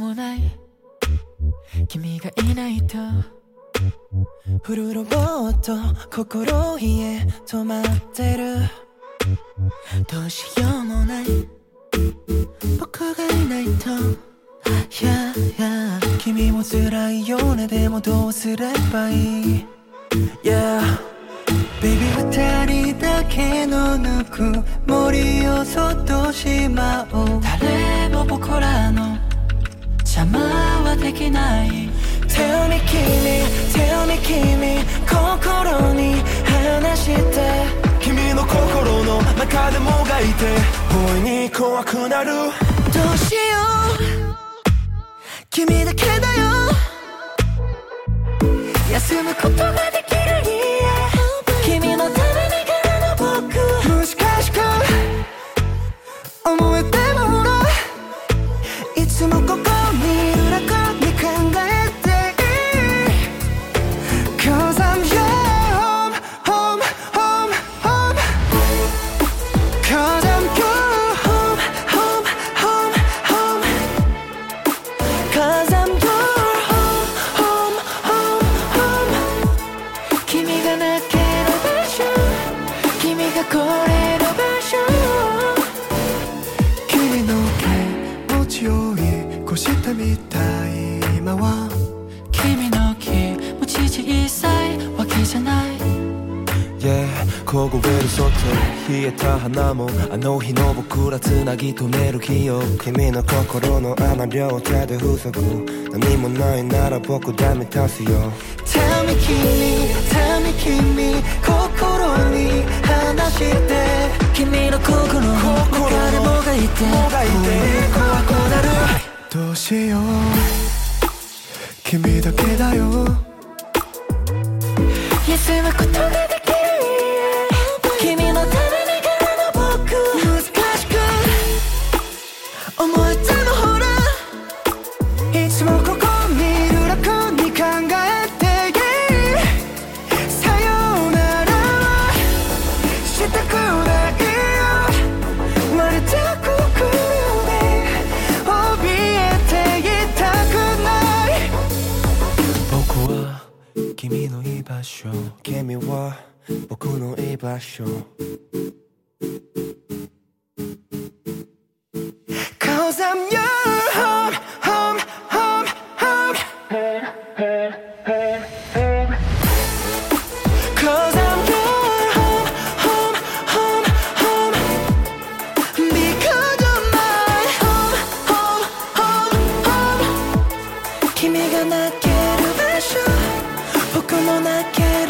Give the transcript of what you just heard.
もない君がいないとフルロボット心冷え止まってるどうしようもない僕がいないと Yeah, yeah 君も辛いよねでもどうすればいい Yeah Baby 二人だけのぬくもりをそっとしまおう誰も僕らの邪魔はできない Tell me 君心に話して君の心の中でもがいて不意に怖くなるどうしよう君だけだよ休むことができる家君のためにからの僕もしかしく思えてもほらいつもここにいる中に考えていい Cause I'm your home Cause I'm your home Cause I'm your home 君が泣ける場所君が来れる場所君の気持ちを越したみたい今は君の気持ち小さいわけじゃない Yeah 凍える外冷えた花もあの日の僕らつなぎ止める日よ君の心の穴両手で塞ぐ何もないなら僕で満たすよ Tell me 君心に話して君の心の中でもがいて怖くなるどうしよう君だけだよ休むことができる君のためにからの僕難しく思えてもほらいつもここにいる楽に考えていいさよならはしたくないよまるで心に怯えていたくない僕は君の居場所君は僕の居場所 Cause I'm your home Cause I'm your home Because of my home 君が泣ける場所僕も泣ける